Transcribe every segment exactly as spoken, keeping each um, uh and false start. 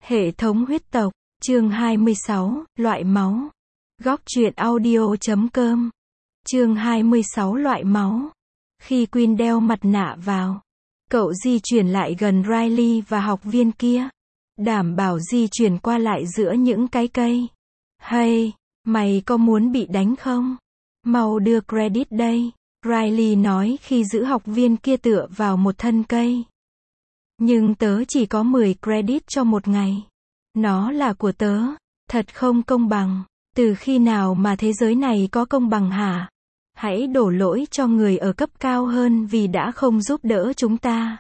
Hệ thống huyết tộc, chương hai mươi sáu, loại máu. Góc truyện audio.com. Chương hai mươi sáu loại máu. Khi Quinn đeo mặt nạ vào, cậu di chuyển lại gần Riley và học viên kia, đảm bảo di chuyển qua lại giữa những cái cây. Hey, mày có muốn bị đánh không? Mau đưa credit đây, Riley nói khi giữ học viên kia tựa vào một thân cây. Nhưng tớ chỉ có mười credit cho một ngày. Nó là của tớ. Thật không công bằng. Từ khi nào mà thế giới này có công bằng hả? Hãy đổ lỗi cho người ở cấp cao hơn vì đã không giúp đỡ chúng ta.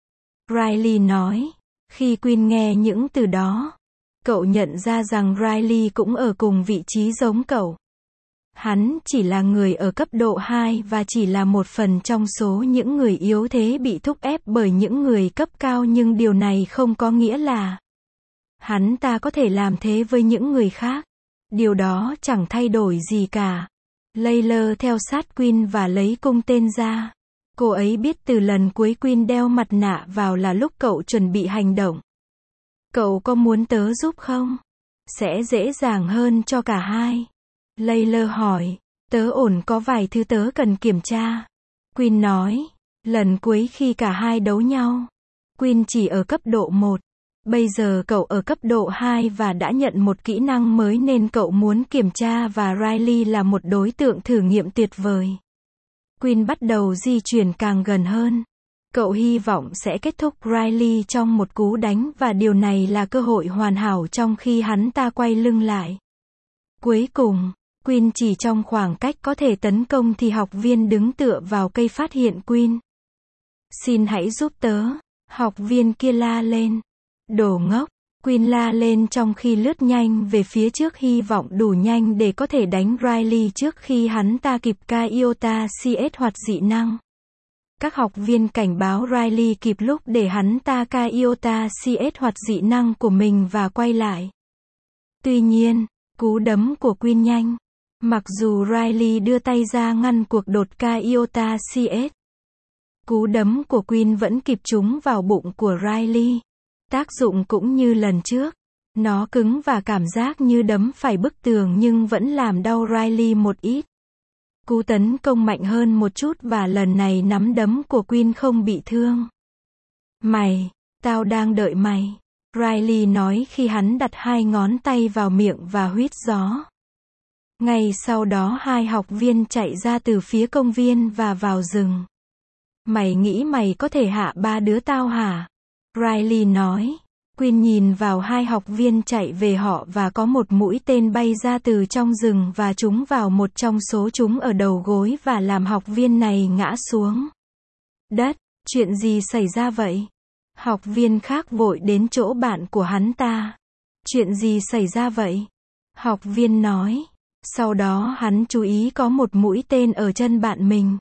Riley nói. Khi Quinn nghe những từ đó, cậu nhận ra rằng Riley cũng ở cùng vị trí giống cậu. Hắn chỉ là người ở cấp độ hai và chỉ là một phần trong số những người yếu thế bị thúc ép bởi những người cấp cao, nhưng điều này không có nghĩa là hắn ta có thể làm thế với những người khác. Điều đó chẳng thay đổi gì cả. Layla theo sát Quinn và lấy cung tên ra. Cô ấy biết từ lần cuối Quinn đeo mặt nạ vào là lúc cậu chuẩn bị hành động. Cậu có muốn tớ giúp không? Sẽ dễ dàng hơn cho cả hai. Layla hỏi. Tớ ổn, có vài thứ tớ cần kiểm tra. Quinn nói. Lần cuối khi cả hai đấu nhau, Quinn chỉ ở cấp độ một. Bây giờ cậu ở cấp độ hai và đã nhận một kỹ năng mới nên cậu muốn kiểm tra, và Riley là một đối tượng thử nghiệm tuyệt vời. Quinn bắt đầu di chuyển càng gần hơn. Cậu hy vọng sẽ kết thúc Riley trong một cú đánh, và điều này là cơ hội hoàn hảo trong khi hắn ta quay lưng lại. Cuối cùng, Quinn chỉ trong khoảng cách có thể tấn công thì học viên đứng tựa vào cây phát hiện Quinn. Xin hãy giúp tớ, học viên kia la lên. Đồ ngốc, Quinn la lên trong khi lướt nhanh về phía trước, hy vọng đủ nhanh để có thể đánh Riley trước khi hắn ta kịp cai iota cs hoặc dị năng. Các học viên cảnh báo Riley kịp lúc để hắn ta cai iota cs hoặc dị năng của mình và quay lại. Tuy nhiên, cú đấm của Quinn nhanh. Mặc dù Riley đưa tay ra ngăn cuộc đột cai iota cs, cú đấm của Quinn vẫn kịp trúng vào bụng của Riley. Tác dụng cũng như lần trước. Nó cứng và cảm giác như đấm phải bức tường nhưng vẫn làm đau Riley một ít. Cú tấn công mạnh hơn một chút và lần này nắm đấm của Quinn không bị thương. Mày, tao đang đợi mày, Riley nói khi hắn đặt hai ngón tay vào miệng và huýt gió. Ngay sau đó hai học viên chạy ra từ phía công viên và vào rừng. Mày nghĩ mày có thể hạ ba đứa tao hả? Riley nói. Quinn nhìn vào hai học viên chạy về họ và có một mũi tên bay ra từ trong rừng và trúng vào một trong số chúng ở đầu gối và làm học viên này ngã xuống đất. Chuyện gì xảy ra vậy? Học viên khác vội đến chỗ bạn của hắn ta. Chuyện gì xảy ra vậy? Học viên nói. Sau đó hắn chú ý có một mũi tên ở chân bạn mình.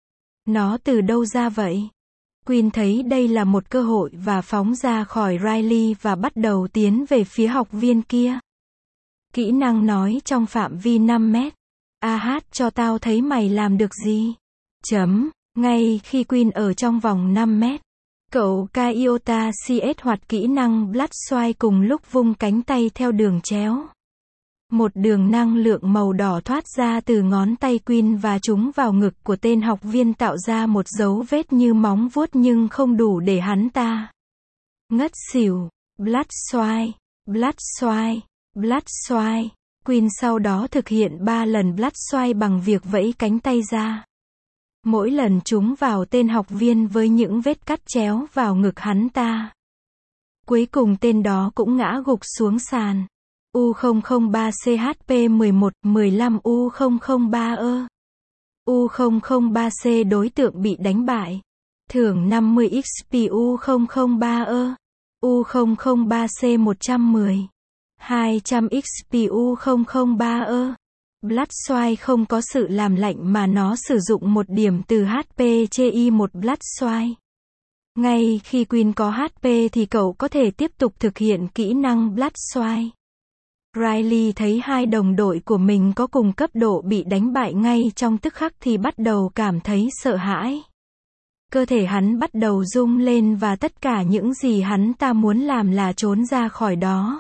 Nó từ đâu ra vậy? Quinn thấy đây là một cơ hội và phóng ra khỏi Riley và bắt đầu tiến về phía học viên kia. Kỹ năng nói trong phạm vi năm mét. A hát cho tao thấy mày làm được gì? Chấm. Ngay khi Quinn ở trong vòng năm mét, cậu cai iota cs hoặc kỹ năng Blood Swipe cùng lúc vung cánh tay theo đường chéo. Một đường năng lượng màu đỏ thoát ra từ ngón tay Quinn và trúng vào ngực của tên học viên, tạo ra một dấu vết như móng vuốt nhưng không đủ để hắn ta ngất xỉu. Blood Swipe, Blood Swipe, Blood Swipe. Quinn sau đó thực hiện ba lần Blood Swipe bằng việc vẫy cánh tay ra. Mỗi lần trúng vào tên học viên với những vết cắt chéo vào ngực hắn ta. Cuối cùng tên đó cũng ngã gục xuống sàn. U không không ba C H P mười một, mười lăm U không không ba ơ. U không không ba C đối tượng bị đánh bại. Thưởng năm mươi X P U không không ba ơ. U không không ba C một trăm mười. hai trăm X P U không không ba ơ. Blood Swipe không có sự làm lạnh mà nó sử dụng một điểm từ H P chia i một Blood Swipe. Ngay khi Quinn có H P thì cậu có thể tiếp tục thực hiện kỹ năng Blood Swipe. Riley thấy hai đồng đội của mình có cùng cấp độ bị đánh bại ngay trong tức khắc thì bắt đầu cảm thấy sợ hãi. Cơ thể hắn bắt đầu rung lên và tất cả những gì hắn ta muốn làm là trốn ra khỏi đó.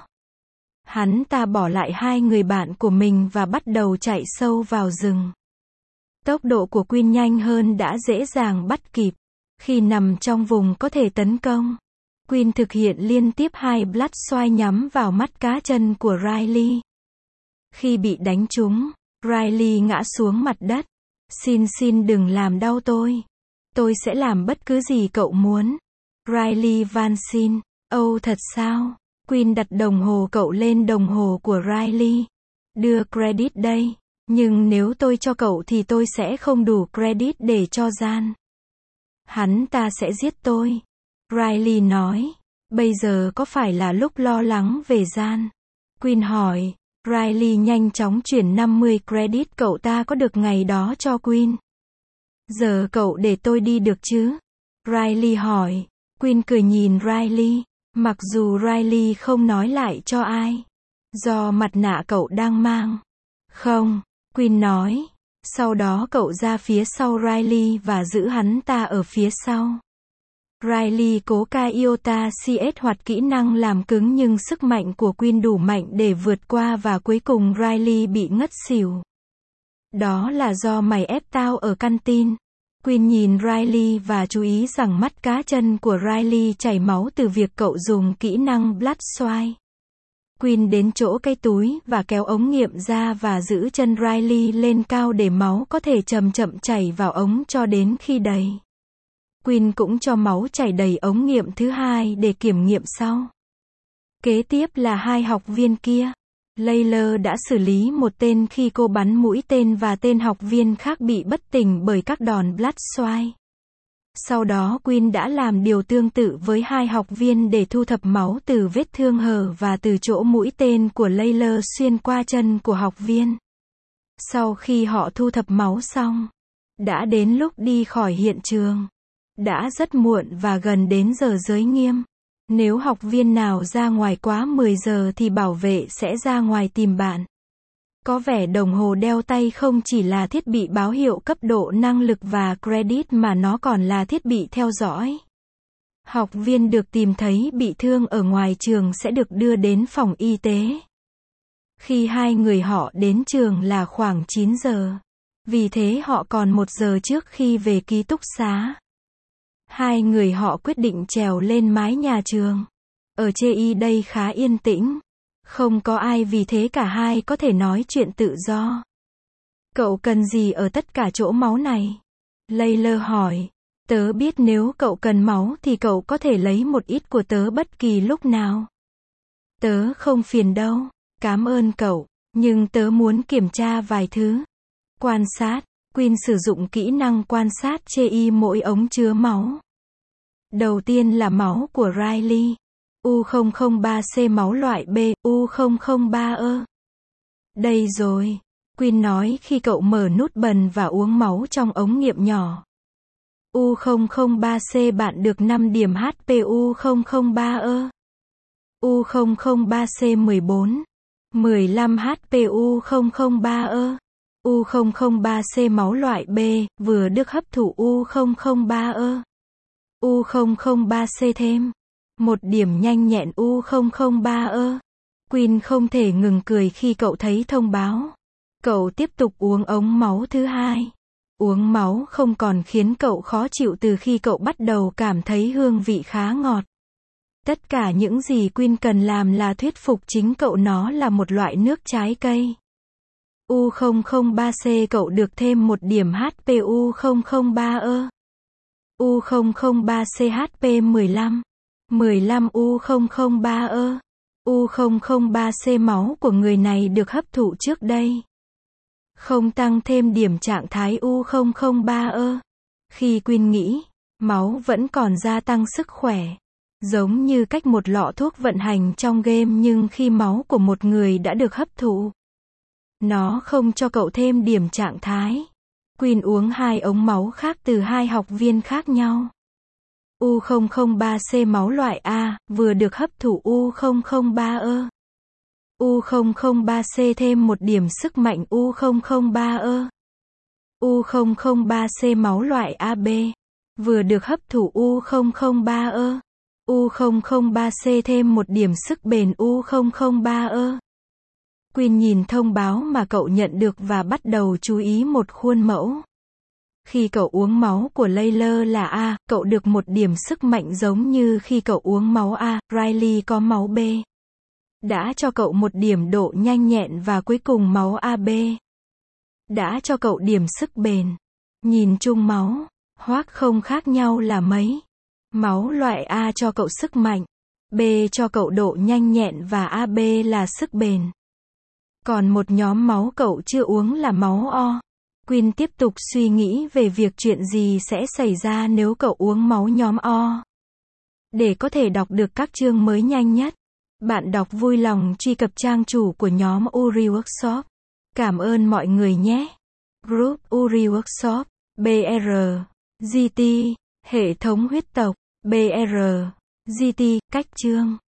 Hắn ta bỏ lại hai người bạn của mình và bắt đầu chạy sâu vào rừng. Tốc độ của Queen nhanh hơn đã dễ dàng bắt kịp. Khi nằm trong vùng có thể tấn công, Queen thực hiện liên tiếp hai Blood Strike nhắm vào mắt cá chân của Riley. Khi bị đánh trúng, Riley ngã xuống mặt đất. Xin xin đừng làm đau tôi. Tôi sẽ làm bất cứ gì cậu muốn. Riley van xin. Âu thật sao? Queen đặt đồng hồ cậu lên đồng hồ của Riley. Đưa credit đây. Nhưng nếu tôi cho cậu thì tôi sẽ không đủ credit để cho Jan. Hắn ta sẽ giết tôi. Riley nói. Bây giờ có phải là lúc lo lắng về Jan? Queen hỏi. Riley nhanh chóng chuyển năm mươi credit cậu ta có được ngày đó cho Queen. Giờ cậu để tôi đi được chứ? Riley hỏi. Queen cười nhìn Riley. Mặc dù Riley không nói lại cho ai. Do mặt nạ cậu đang mang. Không, Queen nói. Sau đó cậu ra phía sau Riley và giữ hắn ta ở phía sau. Riley cố ca iota cs hoặc kỹ năng làm cứng nhưng sức mạnh của Queen đủ mạnh để vượt qua và cuối cùng Riley bị ngất xỉu. Đó là do mày ép tao ở căn tin. Queen nhìn Riley và chú ý rằng mắt cá chân của Riley chảy máu từ việc cậu dùng kỹ năng Blood Strike. Queen đến chỗ cây túi và kéo ống nghiệm ra và giữ chân Riley lên cao để máu có thể chậm chậm chảy vào ống cho đến khi đầy. Queen cũng cho máu chảy đầy ống nghiệm thứ hai để kiểm nghiệm sau. Kế tiếp là hai học viên kia. Layla đã xử lý một tên khi cô bắn mũi tên và tên học viên khác bị bất tỉnh bởi các đòn Blood Strike. Sau đó Queen đã làm điều tương tự với hai học viên để thu thập máu từ vết thương hở và từ chỗ mũi tên của Layla xuyên qua chân của học viên. Sau khi họ thu thập máu xong, đã đến lúc đi khỏi hiện trường. Đã rất muộn và gần đến giờ giới nghiêm. Nếu học viên nào ra ngoài quá mười giờ thì bảo vệ sẽ ra ngoài tìm bạn. Có vẻ đồng hồ đeo tay không chỉ là thiết bị báo hiệu cấp độ năng lực và credit mà nó còn là thiết bị theo dõi. Học viên được tìm thấy bị thương ở ngoài trường sẽ được đưa đến phòng y tế. Khi hai người họ đến trường là khoảng chín giờ. Vì thế họ còn một giờ trước khi về ký túc xá. Hai người họ quyết định trèo lên mái nhà trường. Ở chê đây khá yên tĩnh. Không có ai vì thế cả hai có thể nói chuyện tự do. Cậu cần gì ở tất cả chỗ máu này? Layla hỏi. Tớ biết nếu cậu cần máu thì cậu có thể lấy một ít của tớ bất kỳ lúc nào. Tớ không phiền đâu. Cảm ơn cậu. Nhưng tớ muốn kiểm tra vài thứ. Quan sát. Queen sử dụng kỹ năng quan sát chê mỗi ống chứa máu. Đầu tiên là máu của Riley. U không không ba C máu loại B, U không không ba ơ. Đây rồi. Queen nói khi cậu mở nút bần và uống máu trong ống nghiệm nhỏ. U không không ba C bạn được năm điểm H P U không không ba ơ. U không không ba C mười bốn. mười lăm H P U không không ba ơ. U không không ba C máu loại B, vừa được hấp thụ U không không ba ơ. U không không ba C thêm. Một điểm nhanh nhẹn U không không ba ơ. Queen không thể ngừng cười khi cậu thấy thông báo. Cậu tiếp tục uống ống máu thứ hai. Uống máu không còn khiến cậu khó chịu từ khi cậu bắt đầu cảm thấy hương vị khá ngọt. Tất cả những gì Queen cần làm là thuyết phục chính cậu nó là một loại nước trái cây. U không không ba C cậu được thêm một điểm H P U không không ba ơ. U không không ba C H P mười lăm. mười lăm U không không ba ơ. U không không ba C máu của người này được hấp thụ trước đây. Không tăng thêm điểm trạng thái U không không ba ơ. Khi Queen nghĩ, máu vẫn còn gia tăng sức khỏe. Giống như cách một lọ thuốc vận hành trong game nhưng khi máu của một người đã được hấp thụ. Nó không cho cậu thêm điểm trạng thái. Queen uống hai ống máu khác từ hai học viên khác nhau. U không không ba C máu loại A, vừa được hấp thụ U không không ba ơ. U không không ba C thêm một điểm sức mạnh U không không ba ơ. U không không ba C máu loại A B. Vừa được hấp thụ U không không ba ơ. U không không ba C thêm một điểm sức bền U không không ba ơ. Quyên nhìn thông báo mà cậu nhận được và bắt đầu chú ý một khuôn mẫu. Khi cậu uống máu của Layla là A, cậu được một điểm sức mạnh giống như khi cậu uống máu A, Riley có máu B. Đã cho cậu một điểm độ nhanh nhẹn và cuối cùng máu a bê. Đã cho cậu điểm sức bền. Nhìn chung máu, hoác không khác nhau là mấy. Máu loại A cho cậu sức mạnh, B cho cậu độ nhanh nhẹn và a bê là sức bền. Còn một nhóm máu cậu chưa uống là máu O. Quyên tiếp tục suy nghĩ về việc chuyện gì sẽ xảy ra nếu cậu uống máu nhóm O. Để có thể đọc được các chương mới nhanh nhất, bạn đọc vui lòng truy cập trang chủ của nhóm Uri Workshop. Cảm ơn mọi người nhé. Group Uri Workshop, bê rờ, giê tê, hệ thống huyết tộc, bê rờ, giê tê, cách chương.